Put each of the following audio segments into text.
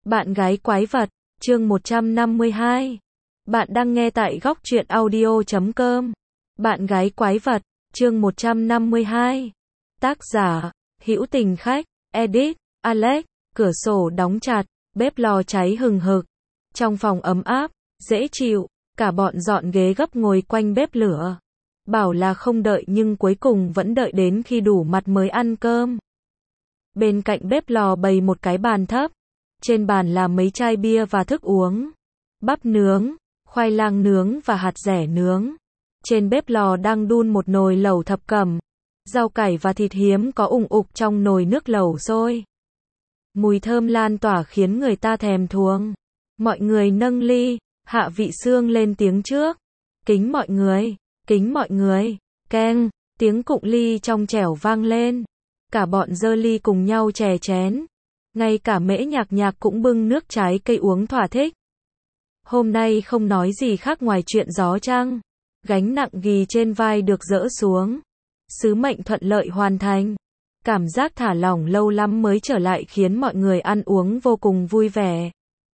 Bạn gái quái vật, chương 152. Bạn đang nghe tại góc truyện audio.com. Bạn gái quái vật, chương 152. Tác giả, Hữu Tình Khách, edit, Alex, cửa sổ đóng chặt, bếp lò cháy hừng hực. Trong phòng ấm áp, dễ chịu, cả bọn dọn ghế gấp ngồi quanh bếp lửa. Bảo là không đợi nhưng cuối cùng vẫn đợi đến khi đủ mặt mới ăn cơm. Bên cạnh bếp lò bày một cái bàn thấp. Trên bàn là mấy chai bia và thức uống. Bắp nướng, khoai lang nướng và hạt dẻ nướng. Trên bếp lò đang đun một nồi lẩu thập cẩm. Rau cải và thịt hiếm có ủng ục trong nồi nước lẩu sôi. Mùi thơm lan tỏa khiến người ta thèm thuồng. Mọi người nâng ly, Hạ Vị Xương lên tiếng trước. Kính mọi người, keng, tiếng cụng ly trong trẻo vang lên. Cả bọn giơ ly cùng nhau chè chén. Ngay cả Mễ Nhạc Nhạc cũng bưng nước trái cây uống thỏa thích. Hôm nay không nói gì khác ngoài chuyện gió trăng. Gánh nặng ghì trên vai được dỡ xuống. Sứ mệnh thuận lợi hoàn thành. Cảm giác thả lỏng lâu lắm mới trở lại khiến mọi người ăn uống vô cùng vui vẻ.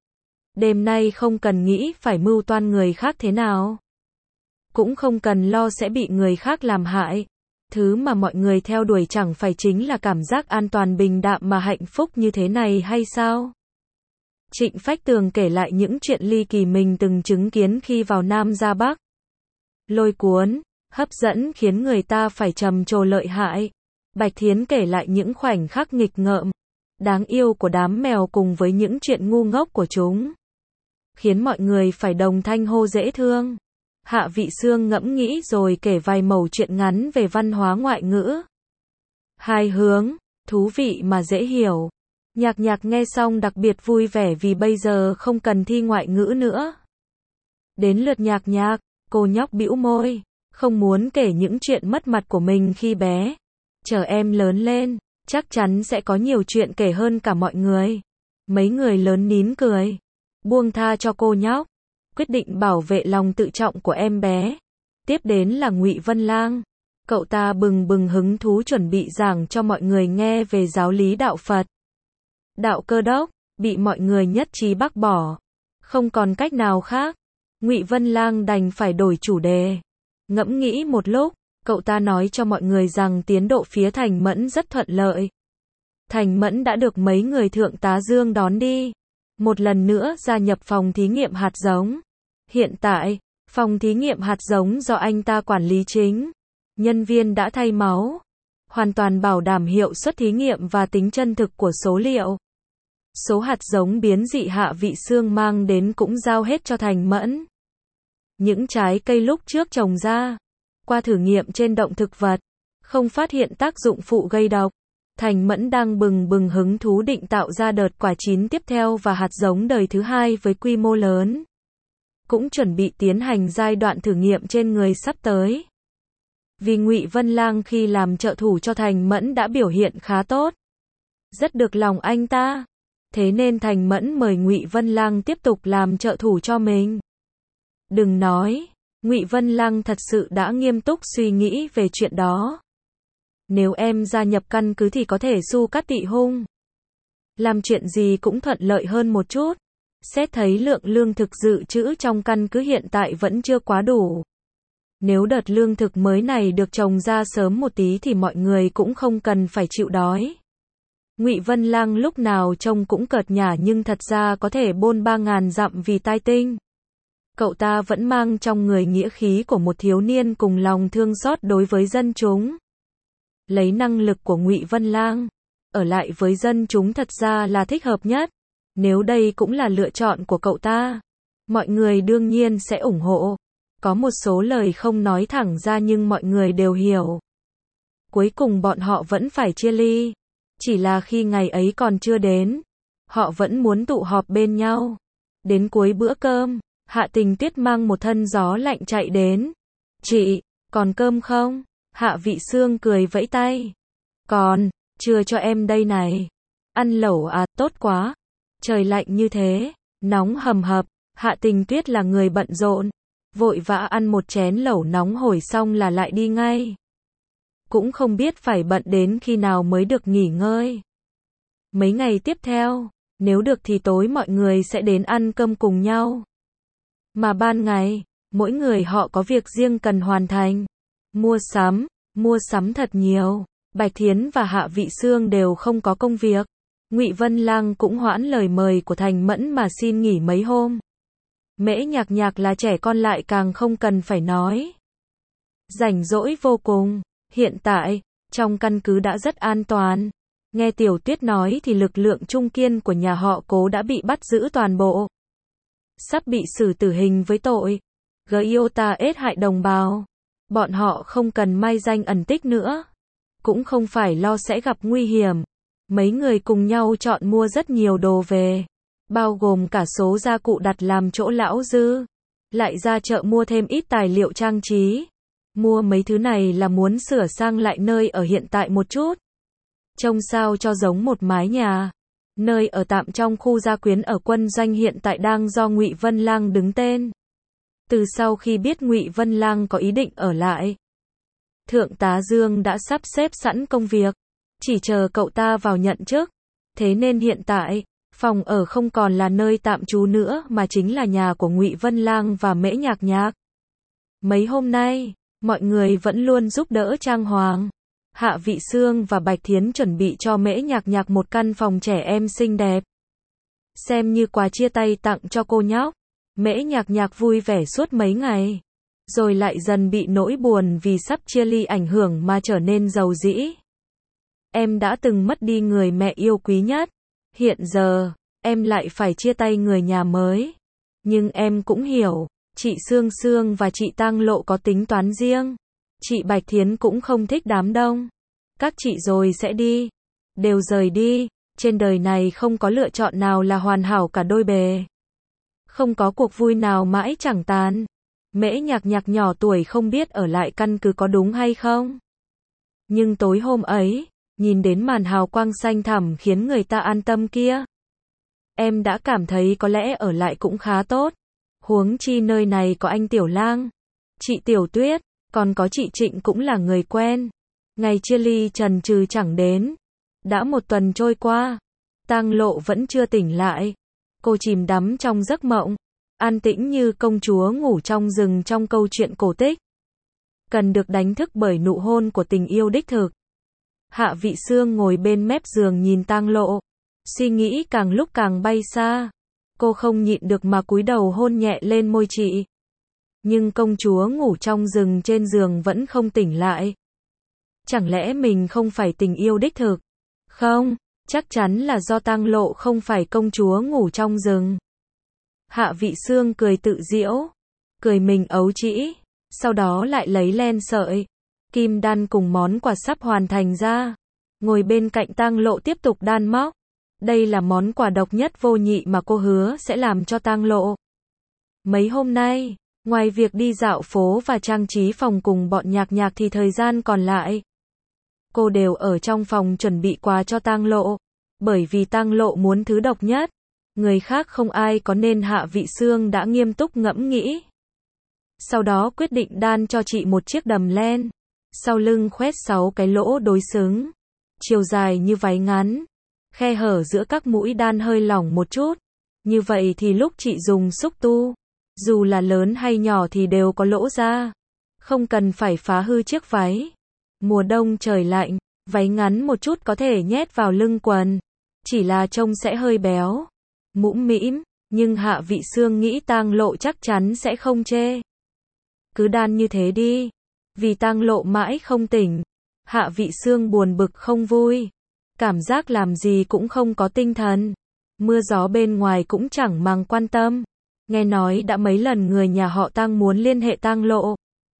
Đêm nay không cần nghĩ phải mưu toan người khác thế nào. Cũng không cần lo sẽ bị người khác làm hại. Thứ mà mọi người theo đuổi chẳng phải chính là cảm giác an toàn bình đạm mà hạnh phúc như thế này hay sao? Trịnh Phách Tường kể lại những chuyện ly kỳ mình từng chứng kiến khi vào Nam ra Bắc. Lôi cuốn, hấp dẫn khiến người ta phải trầm trồ lợi hại. Bạch Thiến kể lại những khoảnh khắc nghịch ngợm, đáng yêu của đám mèo cùng với những chuyện ngu ngốc của chúng. Khiến mọi người phải đồng thanh hô dễ thương. Hạ Vị Xương ngẫm nghĩ rồi kể vài mẩu chuyện ngắn về văn hóa ngoại ngữ. Hai hướng, thú vị mà dễ hiểu. Nhạc Nhạc nghe xong đặc biệt vui vẻ vì bây giờ không cần thi ngoại ngữ nữa. Đến lượt Nhạc Nhạc, cô nhóc bĩu môi, không muốn kể những chuyện mất mặt của mình khi bé. Chờ em lớn lên, chắc chắn sẽ có nhiều chuyện kể hơn cả mọi người. Mấy người lớn nín cười, buông tha cho cô nhóc. Quyết định bảo vệ lòng tự trọng của em bé. Tiếp đến là Ngụy Vân Lang. Cậu ta bừng bừng hứng thú chuẩn bị giảng cho mọi người nghe về giáo lý đạo Phật. Đạo Cơ Đốc, bị mọi người nhất trí bác bỏ. Không còn cách nào khác. Ngụy Vân Lang đành phải đổi chủ đề. Ngẫm nghĩ một lúc, cậu ta nói cho mọi người rằng tiến độ phía Thành Mẫn rất thuận lợi. Thành Mẫn đã được mấy người thượng tá Dương đón đi. Một lần nữa gia nhập phòng thí nghiệm hạt giống. Hiện tại, phòng thí nghiệm hạt giống do anh ta quản lý chính. Nhân viên đã thay máu. Hoàn toàn bảo đảm hiệu suất thí nghiệm và tính chân thực của số liệu. Số hạt giống biến dị Hạ Vị Xương mang đến cũng giao hết cho Thành Mẫn. Những trái cây lúc trước trồng ra, qua thử nghiệm trên động thực vật, không phát hiện tác dụng phụ gây độc. Thành Mẫn đang bừng bừng hứng thú định tạo ra đợt quả chín tiếp theo và hạt giống đời thứ hai với quy mô lớn. Cũng chuẩn bị tiến hành giai đoạn thử nghiệm trên người sắp tới. Vì Ngụy Vân Lang khi làm trợ thủ cho Thành Mẫn đã biểu hiện khá tốt. Rất được lòng anh ta. Thế nên Thành Mẫn mời Ngụy Vân Lang tiếp tục làm trợ thủ cho mình. Đừng nói, Ngụy Vân Lang thật sự đã nghiêm túc suy nghĩ về chuyện đó. Nếu em gia nhập căn cứ thì có thể su cắt tị hung. Làm chuyện gì cũng thuận lợi hơn một chút. Xét thấy lượng lương thực dự trữ trong căn cứ hiện tại vẫn chưa quá đủ. Nếu đợt lương thực mới này được trồng ra sớm một tí thì mọi người cũng không cần phải chịu đói. Ngụy Vân Lang lúc nào trông cũng cợt nhả nhưng thật ra có thể bôn 3.000 dặm vì tai tinh. Cậu ta vẫn mang trong người nghĩa khí của một thiếu niên cùng lòng thương xót đối với dân chúng. Lấy năng lực của Ngụy Vân Lang, ở lại với dân chúng thật ra là thích hợp nhất. Nếu đây cũng là lựa chọn của cậu ta, mọi người đương nhiên sẽ ủng hộ. Có một số lời không nói thẳng ra nhưng mọi người đều hiểu. Cuối cùng bọn họ vẫn phải chia ly. Chỉ là khi ngày ấy còn chưa đến, họ vẫn muốn tụ họp bên nhau. Đến cuối bữa cơm, Hạ Tình Tuyết mang một thân gió lạnh chạy đến. Chị, còn cơm không? Hạ Vị Xương cười vẫy tay. Còn, chưa cho em đây này. Ăn lẩu à, tốt quá. Trời lạnh như thế, nóng hầm hập. Hạ Tình Tuyết là người bận rộn. Vội vã ăn một chén lẩu nóng hổi xong là lại đi ngay. Cũng không biết phải bận đến khi nào mới được nghỉ ngơi. Mấy ngày tiếp theo, Nếu được thì tối mọi người sẽ đến ăn cơm cùng nhau. Mà ban ngày, mỗi người họ có việc riêng cần hoàn thành. Mua sắm thật nhiều. Bạch Thiến và Hạ Vị Xương đều không có công việc. Ngụy Vân Lang cũng hoãn lời mời của Thành Mẫn mà xin nghỉ mấy hôm. Mễ Nhạc Nhạc là trẻ con lại càng không cần phải nói. Rảnh rỗi vô cùng. Hiện tại, trong căn cứ đã rất an toàn. Nghe Tiểu Tuyết nói thì lực lượng trung kiên của nhà họ Cố đã bị bắt giữ toàn bộ. Sắp bị xử tử hình với tội Giota ết hại đồng bào. Bọn họ không cần mai danh ẩn tích nữa. Cũng không phải lo sẽ gặp nguy hiểm. Mấy người cùng nhau chọn mua rất nhiều đồ về. Bao gồm cả số gia cụ đặt làm chỗ lão Dư. Lại ra chợ mua thêm ít tài liệu trang trí. Mua mấy thứ này là muốn sửa sang lại nơi ở hiện tại một chút. Trông sao cho giống một mái nhà. Nơi ở tạm trong khu gia quyến ở quân doanh hiện tại đang do Ngụy Vân Lang đứng tên. Từ sau khi biết Ngụy Vân Lang có ý định ở lại, Thượng tá Dương đã sắp xếp sẵn công việc, chỉ chờ cậu ta vào nhận chức. Thế nên hiện tại, phòng ở không còn là nơi tạm trú nữa mà chính là nhà của Ngụy Vân Lang và Mễ Nhạc Nhạc. Mấy hôm nay, mọi người vẫn luôn giúp đỡ trang hoàng. Hạ Vị Xương và Bạch Thiến chuẩn bị cho Mễ Nhạc Nhạc một căn phòng trẻ em xinh đẹp. Xem như quà chia tay tặng cho cô nhóc. Mễ Nhạc Nhạc vui vẻ suốt mấy ngày. Rồi lại dần bị nỗi buồn vì sắp chia ly ảnh hưởng mà trở nên dầu dĩ. Em đã từng mất đi người mẹ yêu quý nhất. Hiện giờ, em lại phải chia tay người nhà mới. Nhưng em cũng hiểu, chị Sương Sương và chị Tang Lộ có tính toán riêng. Chị Bạch Thiến cũng không thích đám đông. Các chị rồi sẽ đi. Đều rời đi. Trên đời này không có lựa chọn nào là hoàn hảo cả đôi bề. Không có cuộc vui nào mãi chẳng tàn. Mễ Nhạc Nhạc nhỏ tuổi không biết ở lại căn cứ có đúng hay không. Nhưng tối hôm ấy, nhìn đến màn hào quang xanh thẳm khiến người ta an tâm kia. Em đã cảm thấy có lẽ ở lại cũng khá tốt. Huống chi nơi này có anh Tiểu Lang, chị Tiểu Tuyết, còn có chị Trịnh cũng là người quen. Ngày chia ly chần chừ chẳng đến. Đã một tuần trôi qua, Tang Lộ vẫn chưa tỉnh lại. Cô chìm đắm trong giấc mộng, an tĩnh như công chúa ngủ trong rừng trong câu chuyện cổ tích. Cần được đánh thức bởi nụ hôn của tình yêu đích thực. Hạ Vị Xương ngồi bên mép giường nhìn Tang Lộ. Suy nghĩ càng lúc càng bay xa. Cô không nhịn được mà cúi đầu hôn nhẹ lên môi chị. Nhưng công chúa ngủ trong rừng trên giường vẫn không tỉnh lại. Chẳng lẽ mình không phải tình yêu đích thực? Không, chắc chắn là do Tang Lộ không phải công chúa ngủ trong rừng. Hạ Vị Xương cười tự giễu, cười mình ấu trĩ, sau đó lại lấy len sợi, kim đan cùng món quà sắp hoàn thành ra. Ngồi bên cạnh Tang Lộ tiếp tục đan móc. Đây là món quà độc nhất vô nhị mà cô hứa sẽ làm cho Tang Lộ. Mấy hôm nay, ngoài việc đi dạo phố và trang trí phòng cùng bọn Nhạc Nhạc thì thời gian còn lại, cô đều ở trong phòng chuẩn bị quà cho Tang Lộ. Bởi vì Tang Lộ muốn thứ độc nhất, người khác không ai có nên Hạ Vị Xương đã nghiêm túc ngẫm nghĩ. Sau đó quyết định đan cho chị một chiếc đầm len. Sau lưng khoét 6 cái lỗ đối xứng. Chiều dài như váy ngắn. Khe hở giữa các mũi đan hơi lỏng một chút. Như vậy thì lúc chị dùng xúc tu, dù là lớn hay nhỏ thì đều có lỗ ra. Không cần phải phá hư chiếc váy. Mùa đông trời lạnh, váy ngắn một chút có thể nhét vào lưng quần. Chỉ là trông sẽ hơi béo, mũm mĩm, nhưng Hạ Vị Xương nghĩ Tang Lộ chắc chắn sẽ không chê. Cứ đan như thế đi. Vì Tang Lộ mãi không tỉnh, Hạ Vị Xương buồn bực không vui. Cảm giác làm gì cũng không có tinh thần. Mưa gió bên ngoài cũng chẳng màng quan tâm. Nghe nói đã mấy lần người nhà họ Tang muốn liên hệ Tang Lộ.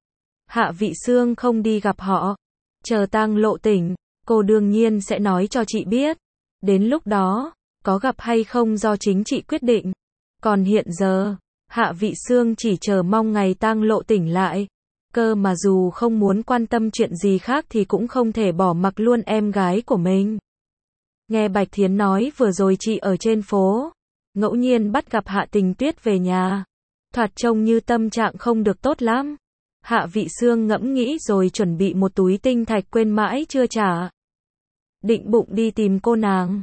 Hạ Vị Xương không đi gặp họ. Chờ Tang Lộ tỉnh, cô đương nhiên sẽ nói cho chị biết. Đến lúc đó, có gặp hay không do chính chị quyết định. Còn hiện giờ, Hạ Vị Xương chỉ chờ mong ngày Tang Lộ tỉnh lại. Cơ mà dù không muốn quan tâm chuyện gì khác thì cũng không thể bỏ mặc luôn em gái của mình. Nghe Bạch Thiến nói vừa rồi chị ở trên phố, ngẫu nhiên bắt gặp Hạ Tình Tuyết về nhà. Thoạt trông như tâm trạng không được tốt lắm. Hạ Vị Xương ngẫm nghĩ rồi chuẩn bị một túi tinh thạch quên mãi chưa trả. Định bụng đi tìm cô nàng.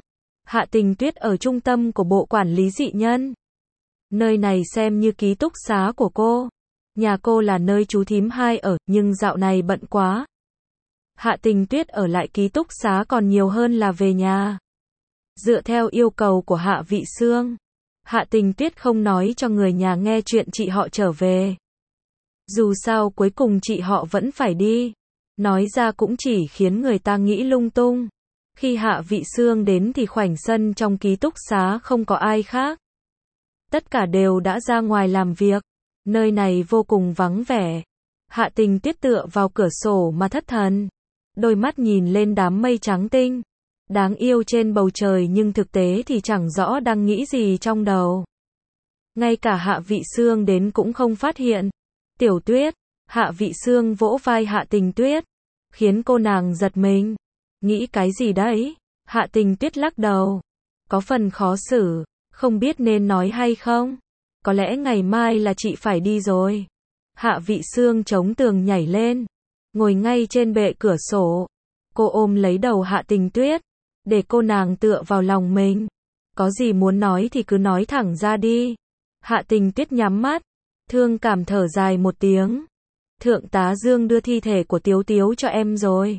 Hạ Tình Tuyết ở trung tâm của bộ quản lý dị nhân. Nơi này xem như ký túc xá của cô. Nhà cô là nơi chú thím hai ở, nhưng dạo này bận quá. Hạ Tình Tuyết ở lại ký túc xá còn nhiều hơn là về nhà. Dựa theo yêu cầu của Hạ Vị Xương, Hạ Tình Tuyết không nói cho người nhà nghe chuyện chị họ trở về. Dù sao cuối cùng chị họ vẫn phải đi. Nói ra cũng chỉ khiến người ta nghĩ lung tung. Khi Hạ Vị Xương đến thì khoảnh sân trong ký túc xá không có ai khác. Tất cả đều đã ra ngoài làm việc. Nơi này vô cùng vắng vẻ. Hạ Tình Tuyết tựa vào cửa sổ mà thất thần. Đôi mắt nhìn lên đám mây trắng tinh. Đáng yêu trên bầu trời nhưng thực tế thì chẳng rõ đang nghĩ gì trong đầu. Ngay cả Hạ Vị Xương đến cũng không phát hiện. Tiểu Tuyết, Hạ Vị Xương vỗ vai Hạ Tình Tuyết, khiến cô nàng giật mình. Nghĩ cái gì đấy? Hạ Tình Tuyết lắc đầu. Có phần khó xử, không biết nên nói hay không. Có lẽ ngày mai là chị phải đi rồi. Hạ Vị Xương chống tường nhảy lên, ngồi ngay trên bệ cửa sổ. Cô ôm lấy đầu Hạ Tình Tuyết, để cô nàng tựa vào lòng mình. Có gì muốn nói thì cứ nói thẳng ra đi. Hạ Tình Tuyết nhắm mắt, thương cảm thở dài một tiếng. Thượng tá Dương đưa thi thể của Tiếu Tiếu cho em rồi.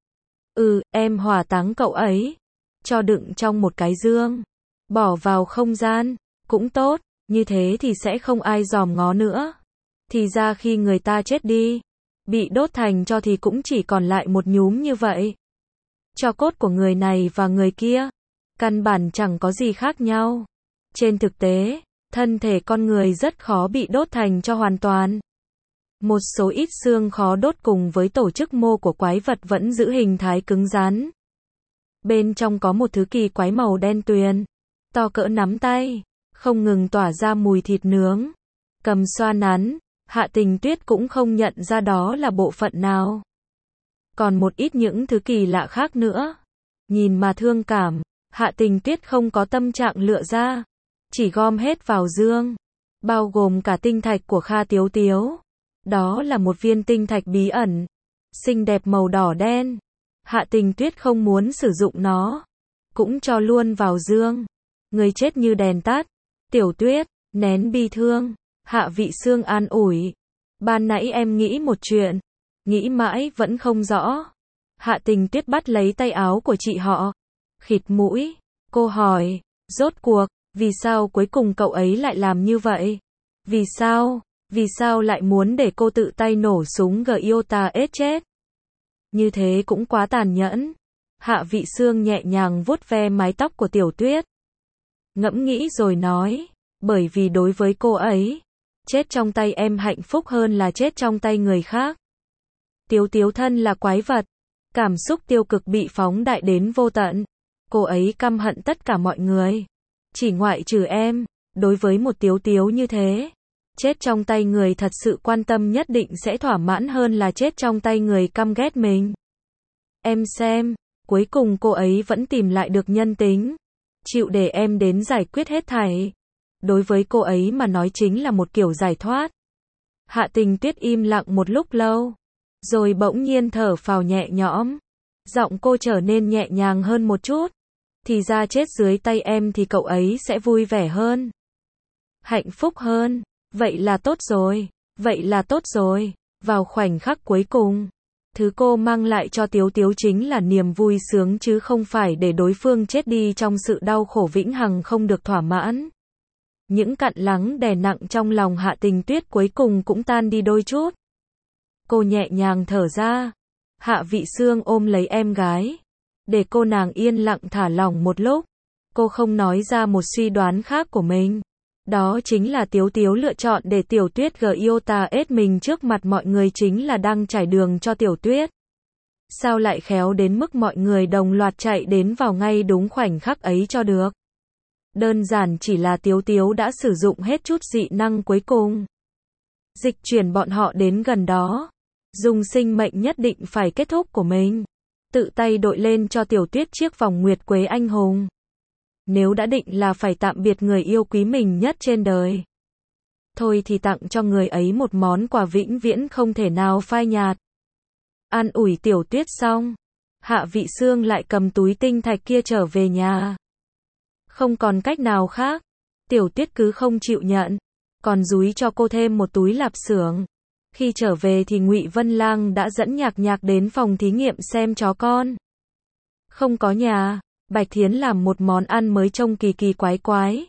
Em hỏa táng cậu ấy. Cho đựng trong một cái dương. Bỏ vào không gian. Cũng tốt, như thế thì sẽ không ai dòm ngó nữa. Thì ra khi người ta chết đi, bị đốt thành tro thì cũng chỉ còn lại một nhúm như vậy. Tro cốt của người này và người kia, căn bản chẳng có gì khác nhau. Trên thực tế, thân thể con người rất khó bị đốt thành tro hoàn toàn. Một số ít xương khó đốt cùng với tổ chức mô của quái vật vẫn giữ hình thái cứng rắn. Bên trong có một thứ kỳ quái màu đen tuyền, to cỡ nắm tay, không ngừng tỏa ra mùi thịt nướng. Cầm xoa nắn, Hạ Tình Tuyết cũng không nhận ra đó là bộ phận nào. Còn một ít những thứ kỳ lạ khác nữa. Nhìn mà thương cảm, Hạ Tình Tuyết không có tâm trạng lựa ra, chỉ gom hết vào dương, bao gồm cả tinh thạch của Kha Tiếu Tiếu. Đó là một viên tinh thạch bí ẩn, xinh đẹp màu đỏ đen. Hạ Tình Tuyết không muốn sử dụng nó, cũng cho luôn vào dương. Người chết như đèn tắt. Tiểu Tuyết, nén bi thương. Hạ Vị Xương an ủi. Ban nãy em nghĩ một chuyện, nghĩ mãi vẫn không rõ. Hạ Tình Tuyết bắt lấy tay áo của chị họ, khịt mũi. Cô hỏi, rốt cuộc, vì sao cuối cùng cậu ấy lại làm như vậy? Vì sao lại muốn để cô tự tay nổ súng Giota ết chết? Như thế cũng quá tàn nhẫn. Hạ Vị Xương nhẹ nhàng vuốt ve mái tóc của Tiểu Tuyết. Ngẫm nghĩ rồi nói, bởi vì đối với cô ấy, chết trong tay em hạnh phúc hơn là chết trong tay người khác. Tiếu Tiếu thân là quái vật, cảm xúc tiêu cực bị phóng đại đến vô tận. Cô ấy căm hận tất cả mọi người, chỉ ngoại trừ em. Đối với một Tiếu Tiếu như thế, chết trong tay người thật sự quan tâm nhất định sẽ thỏa mãn hơn là chết trong tay người căm ghét mình. Em xem, cuối cùng cô ấy vẫn tìm lại được nhân tính, chịu để em đến giải quyết hết thảy. Đối với cô ấy mà nói chính là một kiểu giải thoát. Hạ Tình Tuyết im lặng một lúc lâu, rồi bỗng nhiên thở phào nhẹ nhõm. Giọng cô trở nên nhẹ nhàng hơn một chút. Thì ra chết dưới tay em thì cậu ấy sẽ vui vẻ hơn, hạnh phúc hơn. Vậy là tốt rồi. Vào khoảnh khắc cuối cùng, thứ cô mang lại cho Tiếu Tiếu chính là niềm vui sướng chứ không phải để đối phương chết đi trong sự đau khổ vĩnh hằng không được thỏa mãn. Những cặn lắng đè nặng trong lòng Hạ Tình Tuyết cuối cùng cũng tan đi đôi chút. Cô nhẹ nhàng thở ra. Hạ Vị Xương ôm lấy em gái, để cô nàng yên lặng thả lỏng một lúc. Cô không nói ra một suy đoán khác của mình. Đó chính là Tiếu Tiếu lựa chọn để Tiểu Tuyết Giota ết mình trước mặt mọi người chính là đang trải đường cho Tiểu Tuyết. Sao lại khéo đến mức mọi người đồng loạt chạy đến vào ngay đúng khoảnh khắc ấy cho được? Đơn giản chỉ là Tiếu Tiếu đã sử dụng hết chút dị năng cuối cùng. Dịch chuyển bọn họ đến gần đó. Dùng sinh mệnh nhất định phải kết thúc của mình. Tự tay đội lên cho Tiểu Tuyết chiếc vòng nguyệt quế anh hùng. Nếu đã định là phải tạm biệt người yêu quý mình nhất trên đời, thôi thì tặng cho người ấy một món quà vĩnh viễn không thể nào phai nhạt. An ủi Tiểu Tuyết xong, Hạ Vị Xương lại cầm túi tinh thạch kia trở về nhà. Không còn cách nào khác. Tiểu Tuyết cứ không chịu nhận, còn dúi cho cô thêm một túi lạp xưởng. Khi trở về thì Ngụy Vân Lang đã dẫn Nhạc Nhạc đến phòng thí nghiệm xem chó con. Không có nhà, Bạch Thiến làm một món ăn mới trông kỳ kỳ quái quái.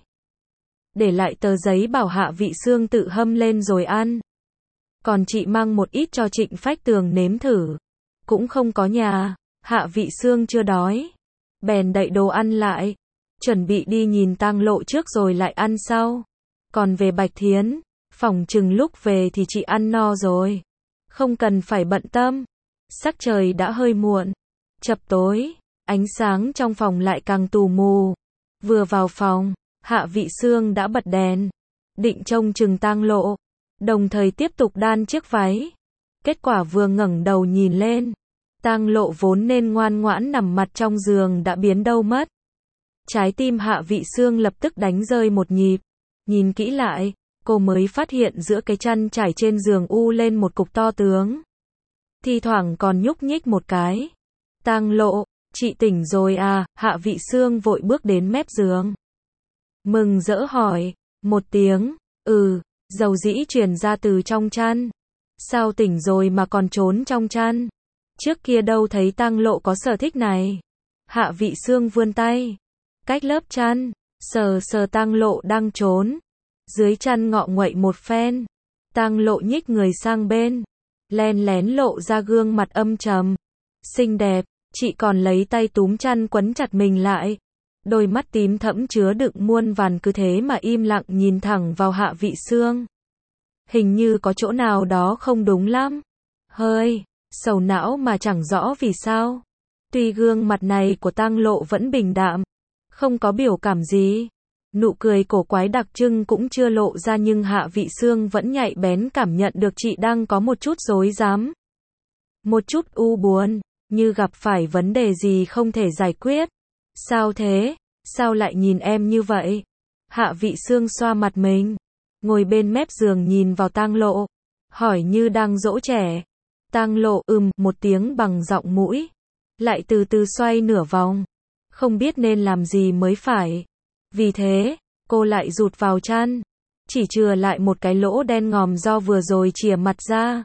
Để lại tờ giấy bảo Hạ Vị Xương tự hâm lên rồi ăn. Còn chị mang một ít cho Trịnh Phách Tường nếm thử. Cũng không có nhà, Hạ Vị Xương chưa đói. Bèn đậy đồ ăn lại. Chuẩn bị đi nhìn tang lộ trước rồi lại ăn sau. Còn về Bạch Thiến, phỏng chừng lúc về thì chị ăn no rồi. Không cần phải bận tâm. Sắc trời đã hơi muộn. Chập tối, ánh sáng trong phòng lại càng tù mù. Vừa vào phòng, Hạ Vị Xương đã bật đèn. Định trông chừng tang lộ. Đồng thời tiếp tục đan chiếc váy. Kết quả vừa ngẩng đầu nhìn lên. Tang lộ vốn nên ngoan ngoãn nằm mặt trong giường đã biến đâu mất. Trái tim Hạ Vị Xương lập tức đánh rơi một nhịp. Nhìn kỹ lại, cô mới phát hiện giữa cái chăn trải trên giường u lên một cục to tướng. Thi thoảng còn nhúc nhích một cái. Tang lộ, chị tỉnh rồi à? Hạ Vị Xương vội bước đến mép giường. Mừng rỡ hỏi, một tiếng, dầu dĩ truyền ra từ trong chăn. Sao tỉnh rồi mà còn trốn trong chăn? Trước kia đâu thấy tang lộ có sở thích này. Hạ Vị Xương vươn tay, cách lớp chăn, sờ sờ tang lộ đang trốn. Dưới chăn ngọ nguậy một phen. Tang lộ nhích người sang bên, len lén lộ ra gương mặt âm trầm. Xinh đẹp, chị còn lấy tay túm chăn quấn chặt mình lại. Đôi mắt tím thẫm chứa đựng muôn vàn cứ thế mà im lặng nhìn thẳng vào Hạ Vị Xương. Hình như có chỗ nào đó không đúng lắm. Hơi sầu não mà chẳng rõ vì sao. Tuy gương mặt này của tang lộ vẫn bình đạm, không có biểu cảm gì. Nụ cười cổ quái đặc trưng cũng chưa lộ ra nhưng Hạ Vị Xương vẫn nhạy bén cảm nhận được chị đang có một chút rối rắm. Một chút u buồn, như gặp phải vấn đề gì không thể giải quyết. Sao thế? Sao lại nhìn em như vậy? Hạ Vị Xương xoa mặt mình, ngồi bên mép giường nhìn vào tang lộ, hỏi như đang dỗ trẻ. Tang lộ một tiếng bằng giọng mũi, lại từ từ xoay nửa vòng, không biết nên làm gì mới phải. Vì thế, cô lại rụt vào chăn, chỉ chừa lại một cái lỗ đen ngòm do vừa rồi chìa mặt ra.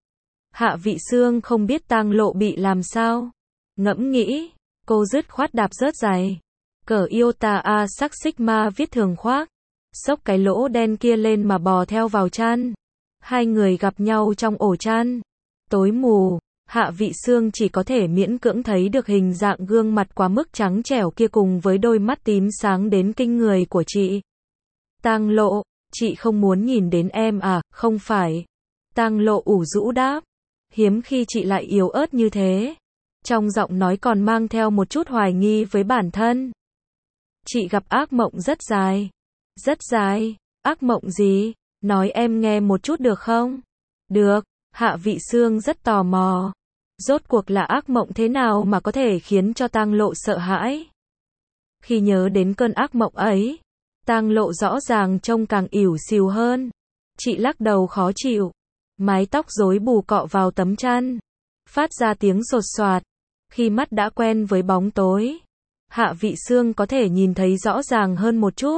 Hạ Vị Xương không biết tang lộ bị làm sao. Ngẫm nghĩ, cô dứt khoát đạp rớt giày, cởi iota A sắc sigma viết thường khoác, xốc cái lỗ đen kia lên mà bò theo vào chăn. Hai người gặp nhau trong ổ chăn. Tối mù, Hạ Vị Xương chỉ có thể miễn cưỡng thấy được hình dạng gương mặt quá mức trắng trẻo kia cùng với đôi mắt tím sáng đến kinh người của chị. Tang lộ, chị không muốn nhìn đến em à? Không phải. Tang lộ ủ rũ đáp. Hiếm khi chị lại yếu ớt như thế. Trong giọng nói còn mang theo một chút hoài nghi với bản thân. Chị gặp ác mộng rất dài. Rất dài. Ác mộng gì? Nói em nghe một chút được không? Được. Hạ Vị Xương rất tò mò. Rốt cuộc là ác mộng thế nào mà có thể khiến cho tang lộ sợ hãi? Khi nhớ đến cơn ác mộng ấy, tang lộ rõ ràng trông càng ỉu xìu hơn. Chị lắc đầu khó chịu. Mái tóc rối bù cọ vào tấm chăn, phát ra tiếng sột soạt. Khi mắt đã quen với bóng tối, Hạ Vị Xương có thể nhìn thấy rõ ràng hơn một chút.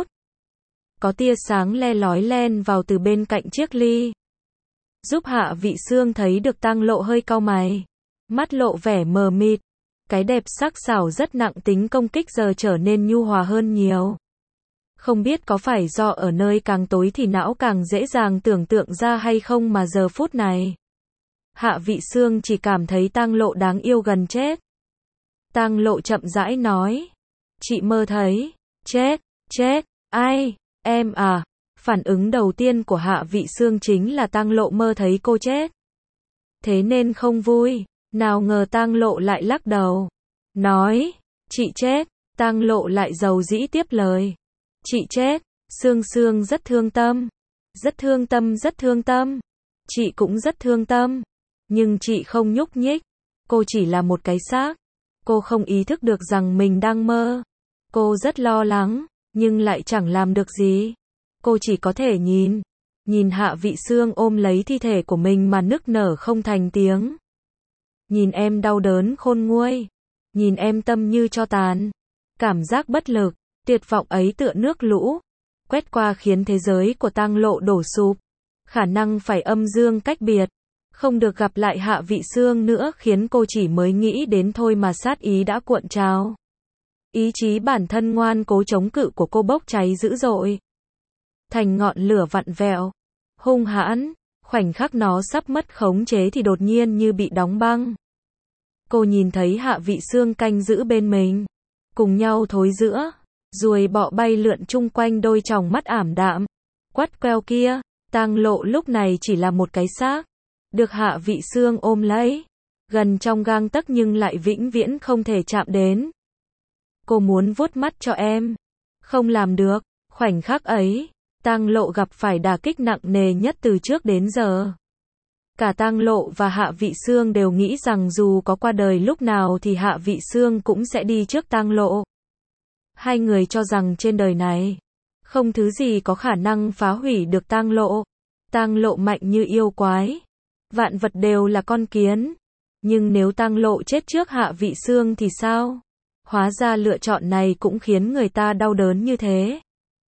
Có tia sáng le lói len vào từ bên cạnh chiếc ly, giúp Hạ Vị Xương thấy được tang lộ hơi cau mày, mắt lộ vẻ mờ mịt. Cái đẹp sắc sảo rất nặng tính công kích giờ trở nên nhu hòa hơn nhiều. Không biết có phải do ở nơi càng tối thì não càng dễ dàng tưởng tượng ra hay không mà giờ phút này, Hạ Vị Xương chỉ cảm thấy tang lộ đáng yêu gần chết. Tang lộ chậm rãi nói. Chị mơ thấy. Chết, ai, em à? Phản ứng đầu tiên của Hạ Vị Xương chính là tang lộ mơ thấy cô chết. Thế nên không vui, nào ngờ tang lộ lại lắc đầu. Nói, chị chết, tang lộ lại dầu dĩ tiếp lời. Chị chết, Xương Xương rất thương tâm. Rất thương tâm. Chị cũng rất thương tâm. Nhưng chị không nhúc nhích. Cô chỉ là một cái xác. Cô không ý thức được rằng mình đang mơ. Cô rất lo lắng, nhưng lại chẳng làm được gì. Cô chỉ có thể nhìn Hạ Vị Xương ôm lấy thi thể của mình mà nức nở không thành tiếng. Nhìn em đau đớn khôn nguôi. Nhìn em tâm như tro tàn. Cảm giác bất lực, Tuyệt vọng ấy tựa nước lũ, quét qua khiến thế giới của Tang Lộ đổ sụp. Khả năng phải âm dương cách biệt, không được gặp lại Hạ Vị Xương nữa khiến cô chỉ mới nghĩ đến thôi mà sát ý đã cuộn trào. Ý chí bản thân ngoan cố chống cự của cô bốc cháy dữ dội, thành ngọn lửa vặn vẹo, hung hãn, khoảnh khắc nó sắp mất khống chế thì đột nhiên như bị đóng băng. Cô nhìn thấy Hạ Vị Xương canh giữ bên mình, cùng nhau thối rữa, ruồi bọ bay lượn chung quanh đôi tròng mắt ảm đạm, quắt queo kia. Tang Lộ lúc này chỉ là một cái xác, được Hạ Vị Xương ôm lấy, gần trong gang tấc nhưng lại vĩnh viễn không thể chạm đến. Cô muốn vuốt mắt cho em, không làm được. Khoảnh khắc ấy, Tang Lộ gặp phải đả kích nặng nề nhất từ trước đến giờ. Cả Tang Lộ và Hạ Vị Xương đều nghĩ rằng dù có qua đời lúc nào thì Hạ Vị Xương cũng sẽ đi trước Tang Lộ. Hai người cho rằng trên đời này, không thứ gì có khả năng phá hủy được Tang Lộ. Tang Lộ mạnh như yêu quái, vạn vật đều là con kiến. Nhưng nếu Tang Lộ chết trước Hạ Vị Xương thì sao? Hóa ra lựa chọn này cũng khiến người ta đau đớn như thế.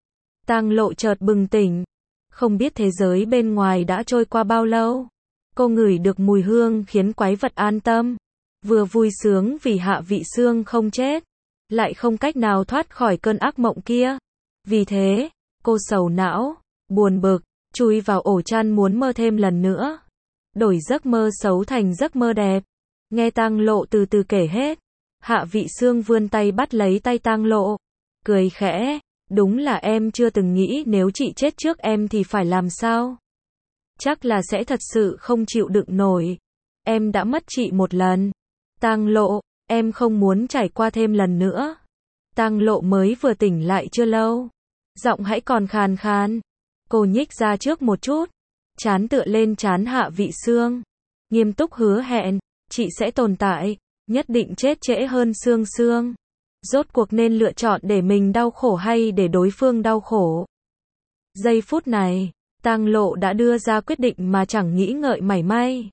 Tang Lộ chợt bừng tỉnh, không biết thế giới bên ngoài đã trôi qua bao lâu. Cô ngửi được mùi hương khiến quái vật an tâm, vừa vui sướng vì Hạ Vị Xương không chết, lại không cách nào thoát khỏi cơn ác mộng kia. Vì thế, cô sầu não, buồn bực, chui vào ổ chăn muốn mơ thêm lần nữa, đổi giấc mơ xấu thành giấc mơ đẹp. Nghe Tang Lộ từ từ kể hết, Hạ Vị Xương vươn tay bắt lấy tay Tang Lộ, cười khẽ, đúng là em chưa từng nghĩ nếu chị chết trước em thì phải làm sao. Chắc là sẽ thật sự không chịu đựng nổi. Em đã mất chị một lần. Tang Lộ, em không muốn trải qua thêm lần nữa. Tang Lộ mới vừa tỉnh lại chưa lâu, giọng hãy còn khàn khàn. Cô nhích ra trước một chút, trán tựa lên trán Hạ Vị Xương, nghiêm túc hứa hẹn, chị sẽ tồn tại, nhất định chết trễ hơn Xương Xương. Rốt cuộc nên lựa chọn để mình đau khổ hay để đối phương đau khổ. Giây phút này, Tang Lộ đã đưa ra quyết định mà chẳng nghĩ ngợi mảy may.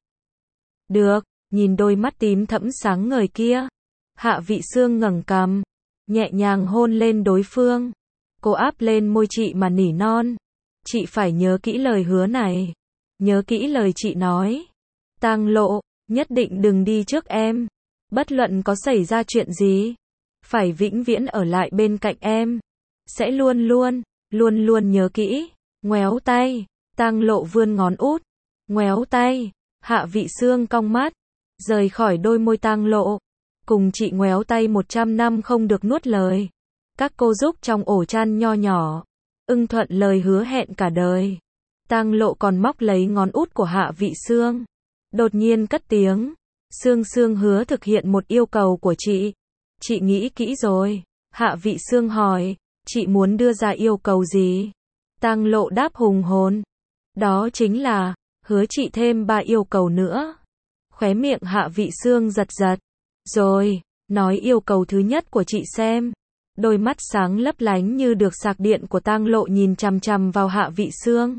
Được, nhìn đôi mắt tím thẫm sáng ngời kia, Hạ Vị Xương ngẩng cằm, nhẹ nhàng hôn lên đối phương. Cô áp lên môi chị mà nỉ non, chị phải nhớ kỹ lời hứa này, nhớ kỹ lời chị nói. Tang Lộ, nhất định đừng đi trước em, bất luận có xảy ra chuyện gì, phải vĩnh viễn ở lại bên cạnh em, sẽ luôn luôn nhớ kỹ. Ngoéo tay, Tang Lộ vươn ngón út, ngoéo tay. Hạ Vị Xương cong mắt, rời khỏi đôi môi Tang Lộ, cùng chị ngoéo tay 100 năm không được nuốt lời. Các cô giúp trong ổ chăn nho nhỏ, ưng thuận lời hứa hẹn cả đời. Tang Lộ còn móc lấy ngón út của Hạ Vị Xương, đột nhiên cất tiếng, Xương Xương hứa thực hiện một yêu cầu của chị. Chị nghĩ kỹ rồi? Hạ Vị Xương hỏi, chị muốn đưa ra yêu cầu gì? Tang Lộ đáp hùng hồn, đó chính là, hứa chị thêm 3 yêu cầu nữa. Khóe miệng Hạ Vị Xương giật giật, rồi, nói yêu cầu thứ nhất của chị xem. Đôi mắt sáng lấp lánh như được sạc điện của Tang Lộ nhìn chằm chằm vào Hạ Vị Xương.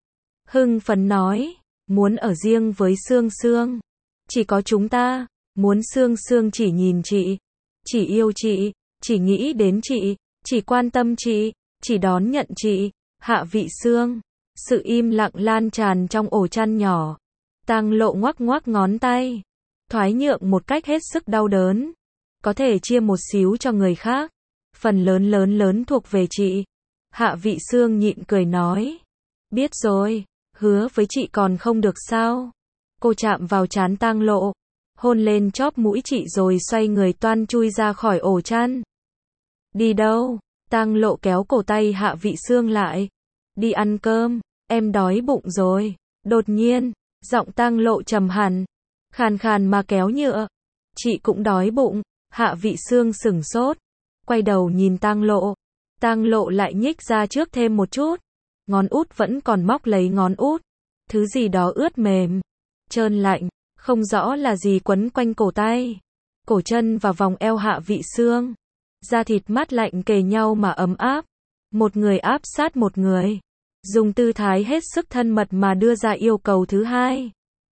Hưng phấn nói, muốn ở riêng với Xương Xương. Chỉ có chúng ta, muốn Xương Xương chỉ nhìn chị, chỉ yêu chị, chỉ nghĩ đến chị, chỉ quan tâm chị, chỉ đón nhận chị. Hạ Vị Xương, sự im lặng lan tràn trong ổ chăn nhỏ. Tang Lộ ngoắc ngoắc ngón tay, thoái nhượng một cách hết sức đau đớn. Có thể chia một xíu cho người khác, phần lớn thuộc về chị. Hạ Vị Xương nhịn cười nói, biết rồi, hứa với chị còn không được sao? Cô chạm vào trán Tang Lộ, hôn lên chóp mũi chị rồi xoay người toan chui ra khỏi ổ chăn. Đi đâu? Tang Lộ kéo cổ tay Hạ Vị Xương lại. Đi ăn cơm, em đói bụng rồi. Đột nhiên, giọng Tang Lộ trầm hẳn, khàn khàn mà kéo nhựa. Chị cũng đói bụng. Hạ Vị Xương sửng sốt, quay đầu nhìn Tang Lộ. Tang Lộ lại nhích ra trước thêm một chút, ngón út vẫn còn móc lấy ngón út. Thứ gì đó ướt mềm, trơn lạnh, không rõ là gì quấn quanh cổ tay, cổ chân và vòng eo Hạ Vị Xương. Da thịt mát lạnh kề nhau mà ấm áp. Một người áp sát một người, dùng tư thái hết sức thân mật mà đưa ra yêu cầu thứ hai.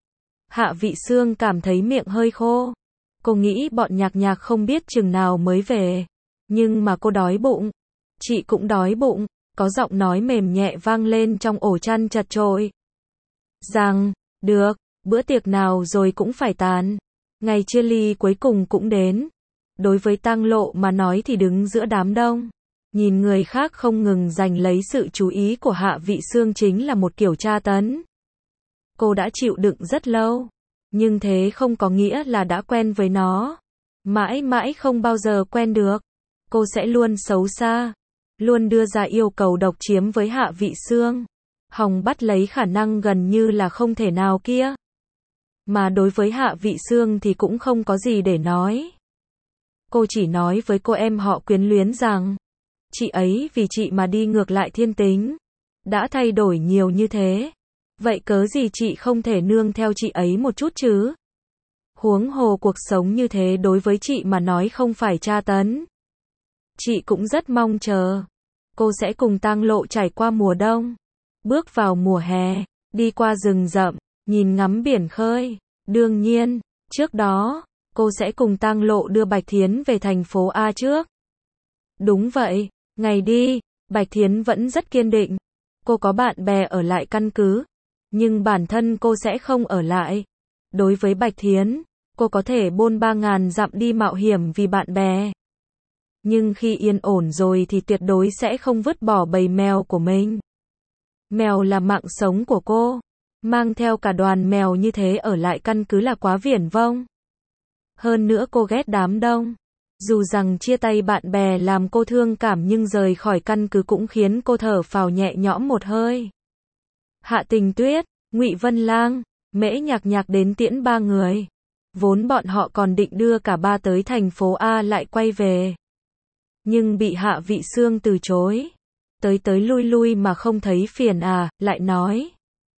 Hạ Vị Xương cảm thấy miệng hơi khô. Cô nghĩ bọn nhạc nhạc không biết chừng nào mới về, nhưng mà cô đói bụng. Chị cũng đói bụng, có giọng nói mềm nhẹ vang lên trong ổ chăn chật chội. Rằng, được, bữa tiệc nào rồi cũng phải tàn. Ngày chia ly cuối cùng cũng đến. Đối với Tang Lộ mà nói thì đứng giữa đám đông, nhìn người khác không ngừng giành lấy sự chú ý của Hạ Vị Xương chính là một kiểu tra tấn. Cô đã chịu đựng rất lâu, nhưng thế không có nghĩa là đã quen với nó. Mãi mãi không bao giờ quen được. Cô sẽ luôn xấu xa, luôn đưa ra yêu cầu độc chiếm với Hạ Vị Xương, hòng bắt lấy khả năng gần như là không thể nào kia. Mà đối với Hạ Vị Xương thì cũng không có gì để nói. Cô chỉ nói với cô em họ quyến luyến rằng, chị ấy vì chị mà đi ngược lại thiên tính, đã thay đổi nhiều như thế. Vậy cớ gì chị không thể nương theo chị ấy một chút chứ? Huống hồ cuộc sống như thế đối với chị mà nói không phải tra tấn. Chị cũng rất mong chờ. Cô sẽ cùng Tang Lộ trải qua mùa đông, bước vào mùa hè, đi qua rừng rậm, nhìn ngắm biển khơi. Đương nhiên, trước đó, cô sẽ cùng Tang Lộ đưa Bạch Thiến về thành phố A trước. Đúng vậy, ngày đi, Bạch Thiến vẫn rất kiên định. Cô có bạn bè ở lại căn cứ, nhưng bản thân cô sẽ không ở lại. Đối với Bạch Thiến, cô có thể bôn 3.000 dặm đi mạo hiểm vì bạn bè. Nhưng khi yên ổn rồi thì tuyệt đối sẽ không vứt bỏ bầy mèo của mình. Mèo là mạng sống của cô. Mang theo cả đoàn mèo như thế ở lại căn cứ là quá viển vông. Hơn nữa cô ghét đám đông. Dù rằng chia tay bạn bè làm cô thương cảm nhưng rời khỏi căn cứ cũng khiến cô thở phào nhẹ nhõm một hơi. Hạ Tình Tuyết, Ngụy Vân Lang, Mễ Nhạc Nhạc đến tiễn ba người. Vốn bọn họ còn định đưa cả ba tới thành phố A lại quay về. Nhưng bị Hạ Vị Xương từ chối. Tới lui lui mà không thấy phiền à, lại nói.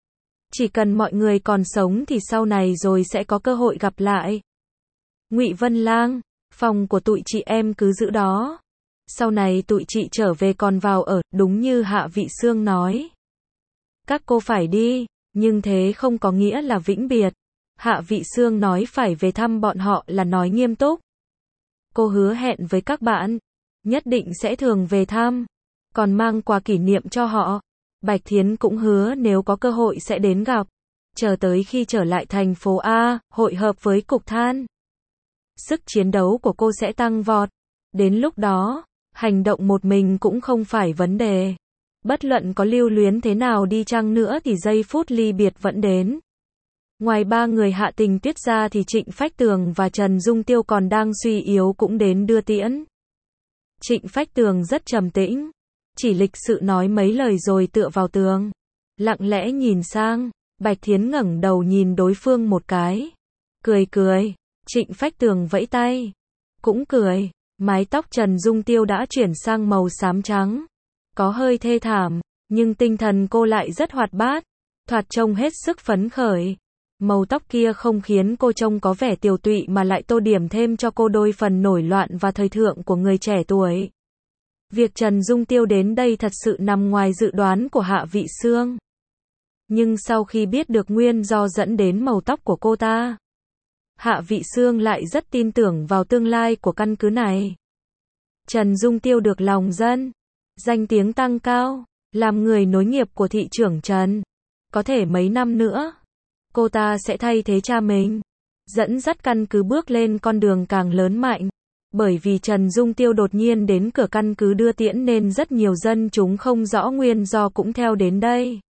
Chỉ cần mọi người còn sống thì sau này rồi sẽ có cơ hội gặp lại. Ngụy Vân Lang, phòng của tụi chị em cứ giữ đó. Sau này tụi chị trở về còn vào ở, đúng như Hạ Vị Xương nói. Các cô phải đi, nhưng thế không có nghĩa là vĩnh biệt. Hạ Vị Xương nói phải về thăm bọn họ là nói nghiêm túc. Cô hứa hẹn với các bạn, nhất định sẽ thường về thăm, còn mang quà kỷ niệm cho họ. Bạch Thiến cũng hứa nếu có cơ hội sẽ đến gặp. Chờ tới khi trở lại thành phố A, hội hợp với Cục Than. Sức chiến đấu của cô sẽ tăng vọt. Đến lúc đó, hành động một mình cũng không phải vấn đề. Bất luận có lưu luyến thế nào đi chăng nữa thì giây phút ly biệt vẫn đến. Ngoài ba người Hạ Tình Tuyết ra thì Trịnh Phách Tường và Trần Dung Tiêu còn đang suy yếu cũng đến đưa tiễn. Trịnh Phách Tường rất trầm tĩnh, chỉ lịch sự nói mấy lời rồi tựa vào tường, lặng lẽ nhìn sang. Bạch Thiến ngẩng đầu nhìn đối phương một cái, cười. Trịnh Phách Tường vẫy tay, cũng cười. Mái tóc Trần Dung Tiêu đã chuyển sang màu xám trắng, có hơi thê thảm, nhưng tinh thần cô lại rất hoạt bát, thoạt trông hết sức phấn khởi. Màu tóc kia không khiến cô trông có vẻ tiều tụy mà lại tô điểm thêm cho cô đôi phần nổi loạn và thời thượng của người trẻ tuổi. Việc Trần Dung Tiêu đến đây thật sự nằm ngoài dự đoán của Hạ Vị Xương. Nhưng sau khi biết được nguyên do dẫn đến màu tóc của cô ta, Hạ Vị Xương lại rất tin tưởng vào tương lai của căn cứ này. Trần Dung Tiêu được lòng dân, danh tiếng tăng cao, làm người nối nghiệp của thị trưởng Trần. Có thể mấy năm nữa, cô ta sẽ thay thế cha mình, dẫn dắt căn cứ bước lên con đường càng lớn mạnh. Bởi vì Trần Dung Tiêu đột nhiên đến cửa căn cứ đưa tiễn nên rất nhiều dân chúng không rõ nguyên do cũng theo đến đây.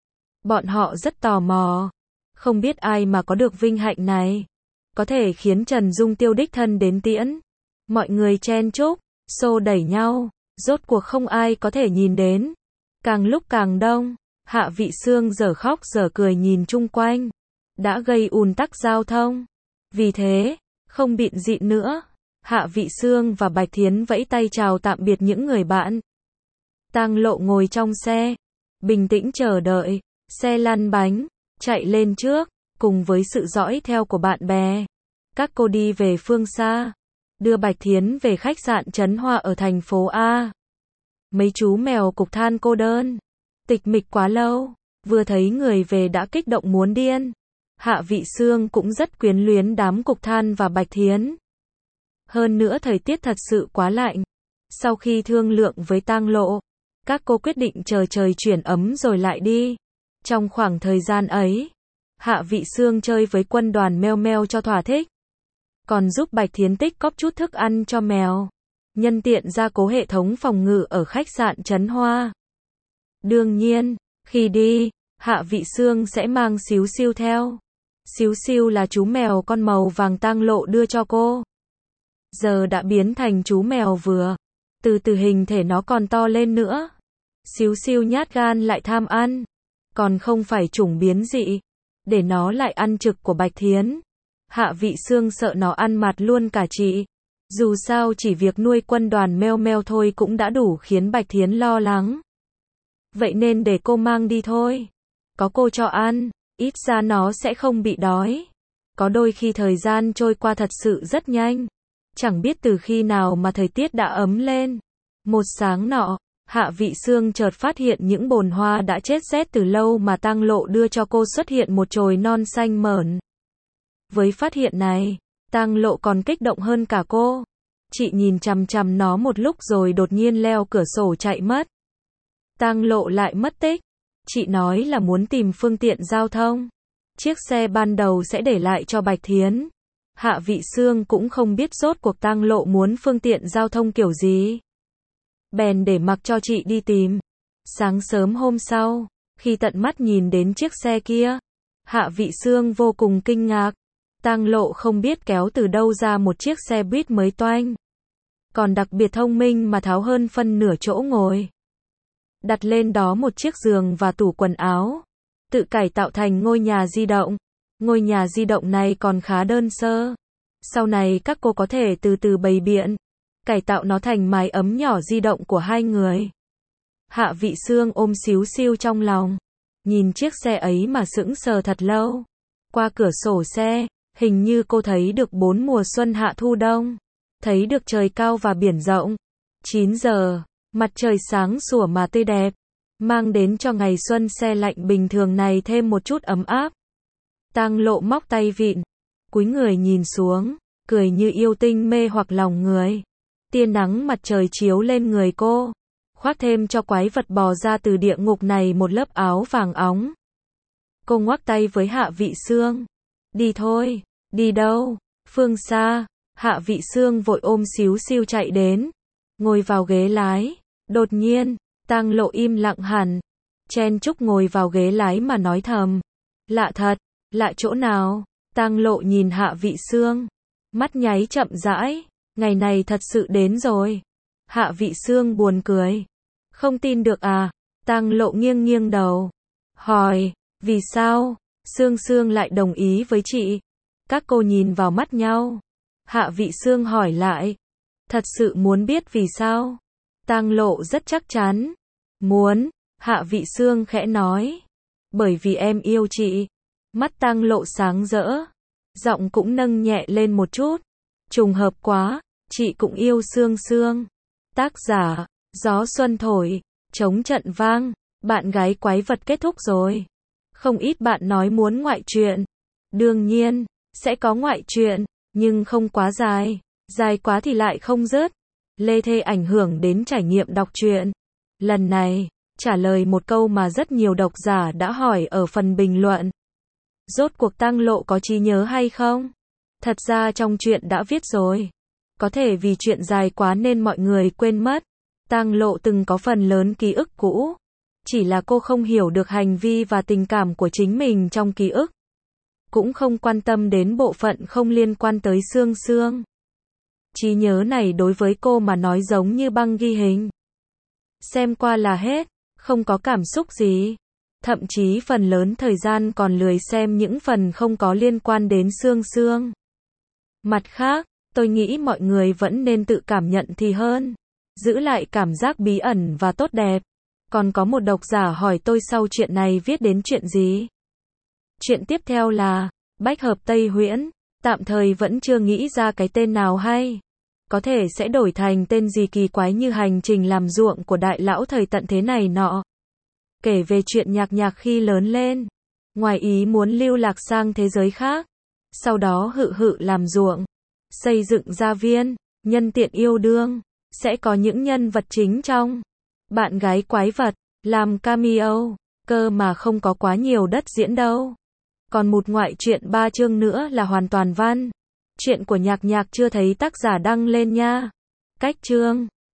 Bọn họ rất tò mò, không biết ai mà có được vinh hạnh này, có thể khiến Trần Dung Tiêu đích thân đến tiễn. Mọi người chen chúc, xô đẩy nhau, rốt cuộc không ai có thể nhìn đến. Càng lúc càng đông, Hạ Vị Xương dở khóc dở cười nhìn chung quanh, đã gây ùn tắc giao thông. Vì thế, không bịn dịn nữa, Hạ Vị Xương và Bạch Thiến vẫy tay chào tạm biệt những người bạn. Tang Lộ ngồi trong xe, bình tĩnh chờ đợi, xe lăn bánh, chạy lên trước, cùng với sự dõi theo của bạn bè. Các cô đi về phương xa, đưa Bạch Thiến về khách sạn Trấn Hoa ở thành phố A. Mấy chú mèo Cục Than cô đơn, tịch mịch quá lâu, vừa thấy người về đã kích động muốn điên. Hạ Vị Xương cũng rất quyến luyến đám Cục Than và Bạch Thiến. Hơn nữa thời tiết thật sự quá lạnh, Sau khi thương lượng với Tang Lộ, các cô quyết định chờ trời chuyển ấm rồi lại đi. Trong khoảng thời gian ấy, Hạ Vị Xương chơi với quân đoàn meo meo cho thỏa thích. Còn giúp Bạch Thiến tích cóp chút thức ăn cho mèo. Nhân tiện gia cố hệ thống phòng ngự ở khách sạn Trấn Hoa. Đương nhiên, khi đi, Hạ Vị Xương sẽ mang Xíu Xiu theo. Xíu Xiu là chú mèo con màu vàng Tang Lộ đưa cho cô. Giờ đã biến thành chú mèo vừa. Từ từ hình thể nó còn to lên nữa. Xíu Xiu nhát gan lại tham ăn. Còn không phải chủng biến dị. Để nó lại ăn trực của Bạch Thiến. Hạ Vị Xương sợ nó ăn mặt luôn cả chị. Dù sao chỉ việc nuôi quân đoàn meo meo thôi cũng đã đủ khiến Bạch Thiến lo lắng. Vậy nên để cô mang đi thôi. Có cô cho ăn, ít ra nó sẽ không bị đói. Có đôi khi thời gian trôi qua thật sự rất nhanh. Chẳng biết từ khi nào mà thời tiết đã ấm lên. Một sáng nọ, Hạ Vị Xương chợt phát hiện những bồn hoa đã chết rét từ lâu mà Tang Lộ đưa cho cô xuất hiện một chồi non xanh mởn. Với phát hiện này, Tang Lộ còn kích động hơn cả cô. Chị nhìn chằm chằm nó một lúc rồi đột nhiên leo cửa sổ chạy mất. Tang Lộ lại mất tích. Chị nói là muốn tìm phương tiện giao thông. Chiếc xe ban đầu sẽ để lại cho Bạch Thiến. Hạ Vị Xương cũng không biết rốt cuộc Tang Lộ muốn phương tiện giao thông kiểu gì. Bèn để mặc cho chị đi tìm. Sáng sớm hôm sau, khi tận mắt nhìn đến chiếc xe kia, Hạ Vị Xương vô cùng kinh ngạc. Tang Lộ không biết kéo từ đâu ra một chiếc xe buýt mới toanh. Còn đặc biệt thông minh mà tháo hơn phân nửa chỗ ngồi. Đặt lên đó một chiếc giường và tủ quần áo. Tự cải tạo thành ngôi nhà di động. Ngôi nhà di động này còn khá đơn sơ. Sau này các cô có thể từ từ bày biện. Cải tạo nó thành mái ấm nhỏ di động của hai người. Hạ Vị Xương ôm Xíu Xiu trong lòng. Nhìn chiếc xe ấy mà sững sờ thật lâu. Qua cửa sổ xe, hình như cô thấy được 4 mùa xuân hạ thu đông. Thấy được trời cao và biển rộng. 9 giờ, mặt trời sáng sủa mà tươi đẹp. Mang đến cho ngày xuân se lạnh bình thường này thêm một chút ấm áp. Tang Lộ móc tay vịn. Cúi người nhìn xuống. Cười như yêu tinh mê hoặc lòng người. Tia nắng mặt trời chiếu lên người cô. Khoác thêm cho quái vật bò ra từ địa ngục này một lớp áo vàng óng. Cô ngoắc tay với Hạ Vị Xương. Đi thôi. Đi đâu? Phương xa. Hạ Vị Xương vội ôm Xíu Xiu chạy đến. Ngồi vào ghế lái. Đột nhiên, Tang Lộ im lặng hẳn. Chen chúc ngồi vào ghế lái mà nói thầm. Lạ thật. Lạ chỗ nào? Tang Lộ nhìn Hạ Vị Xương. Mắt nháy chậm rãi. Ngày này thật sự đến rồi. Hạ Vị Xương buồn cười. Không tin được à? Tang Lộ nghiêng nghiêng đầu. Hỏi, vì sao? Xương Xương lại đồng ý với chị. Các cô nhìn vào mắt nhau. Hạ Vị Xương hỏi lại. Thật sự muốn biết vì sao? Tang Lộ rất chắc chắn. Muốn, Hạ Vị Xương khẽ nói. Bởi vì em yêu chị. Mắt Tang Lộ sáng rỡ. Giọng cũng nâng nhẹ lên một chút. Trùng hợp quá, chị cũng yêu Xương Xương. Tác giả, gió xuân thổi, trống trận vang, bạn gái quái vật kết thúc rồi. Không ít bạn nói muốn ngoại truyện. Đương nhiên, sẽ có ngoại truyện, nhưng không quá dài. Dài quá thì lại không dứt. Lê thê ảnh hưởng đến trải nghiệm đọc truyện. Lần này, trả lời một câu mà rất nhiều độc giả đã hỏi ở phần bình luận. Rốt cuộc Tang Lộ có trí nhớ hay không? Thật ra trong truyện đã viết rồi. Có thể vì chuyện dài quá nên mọi người quên mất. Tang Lộ từng có phần lớn ký ức cũ. Chỉ là cô không hiểu được hành vi và tình cảm của chính mình trong ký ức. Cũng không quan tâm đến bộ phận không liên quan tới Xương Xương. Trí nhớ này đối với cô mà nói giống như băng ghi hình. Xem qua là hết, không có cảm xúc gì. Thậm chí phần lớn thời gian còn lười xem những phần không có liên quan đến Xương Xương. Mặt khác, tôi nghĩ mọi người vẫn nên tự cảm nhận thì hơn. Giữ lại cảm giác bí ẩn và tốt đẹp. Còn có một độc giả hỏi tôi sau chuyện này viết đến chuyện gì? Chuyện tiếp theo là Bách hợp Tây Huyễn. Tạm thời vẫn chưa nghĩ ra cái tên nào hay. Có thể sẽ đổi thành tên gì kỳ quái như hành trình làm ruộng của đại lão thời tận thế này nọ. Kể về chuyện nhạc nhạc khi lớn lên. Ngoài ý muốn lưu lạc sang thế giới khác. Sau đó hự hự làm ruộng. Xây dựng gia viên. Nhân tiện yêu đương. sẽ có những nhân vật chính trong Bạn gái quái vật làm cameo, cơ mà không có quá nhiều đất diễn đâu. Còn một ngoại truyện 3 chương nữa là hoàn toàn văn. Chuyện của Nhạc Nhạc chưa thấy tác giả đăng lên nha. Cách chương